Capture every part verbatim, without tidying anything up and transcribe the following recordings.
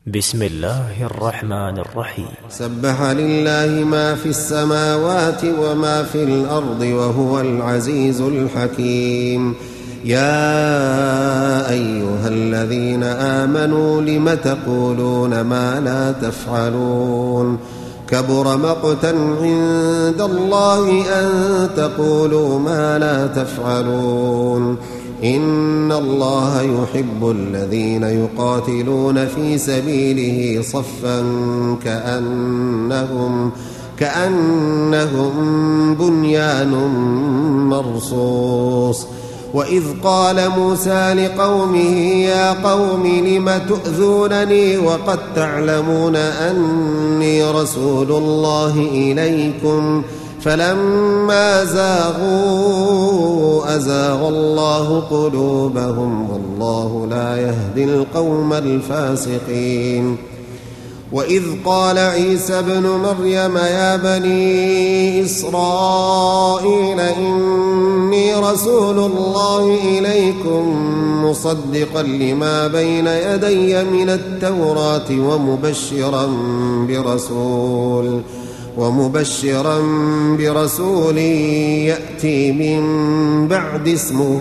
بسم الله الرحمن الرحيم. سبح لله ما في السماوات وما في الأرض وهو العزيز الحكيم. يا أيها الذين آمنوا لم تقولون ما لا تفعلون كبر مقتا عند الله أن تقولوا ما لا تفعلون إن الله يحب الذين يقاتلون في سبيله صفا كأنهم, كأنهم بنيان مرصوص. وإذ قال موسى لقومه يا قوم لم تؤذونني وقد تعلمون أني رسول الله إليكم فلما زاغوا أزاغ الله قلوبهم والله لا يهدي القوم الفاسقين. وإذ قال عيسى ابن مريم يا بني إسرائيل إني رسول الله إليكم مصدقا لما بين يدي من التوراة ومبشرا برسول ومبشرا برسول يأتي من بعد اسمه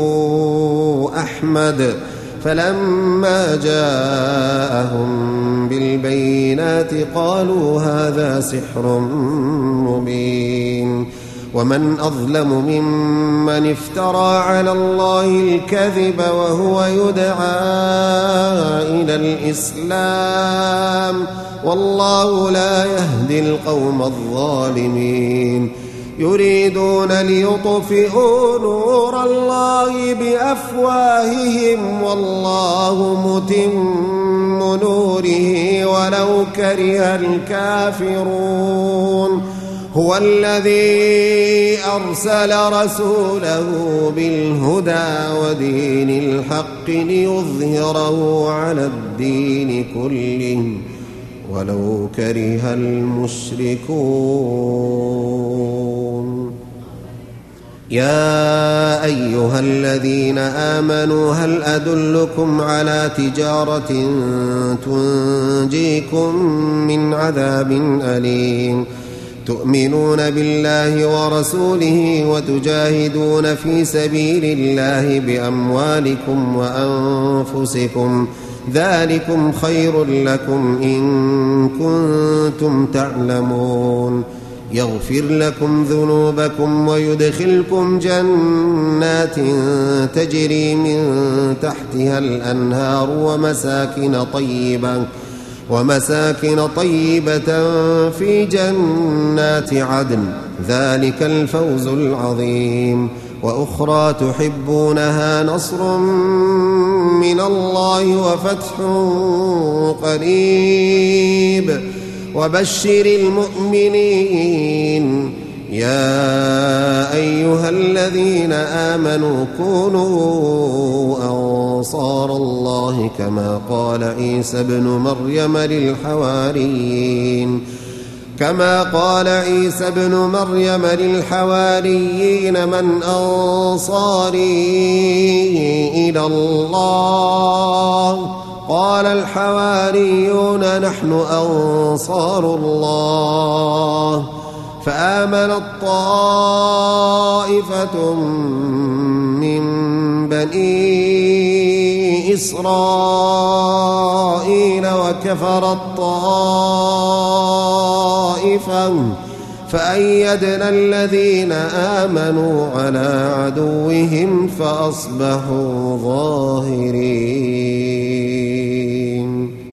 أحمد فلما جاءهم بالبينات قالوا هذا سحر مبين. ومن أظلم ممن افترى على الله الكذب وهو يدعى إلى الإسلام والله لا يهدي القوم الظالمين. يريدون ليطفئوا نور الله بأفواههم والله متم نوره ولو كره الكافرون. هو الذي أرسل رسوله بالهدى ودين الحق ليظهره على الدين كله ولو كره المشركون. يا أيها الذين آمنوا هل أدلكم على تجارة تنجيكم من عذاب أليم تؤمنون بالله ورسوله وتجاهدون في سبيل الله بأموالكم وأنفسكم ذلكم خير لكم إن كنتم تعلمون. يغفر لكم ذنوبكم ويدخلكم جنات تجري من تحتها الأنهار ومساكن طيبة ومساكن طيبة في جنات عدن ذلك الفوز العظيم. وأخرى تحبونها نصر من الله وفتح قريب وبشر المؤمنين. يا أيها الذين آمنوا كونوا أنصار الله كما قال عيسى ابن مريم للحواريين كما قال عيسى ابن مريم للحواريين من أنصاري إلى الله قال الحواريون نحن أنصار الله فآمنت طائفة من بني إسرائيل وكفرت طائفة فأيدنا الذين آمنوا على عدوهم فأصبحوا ظاهرين.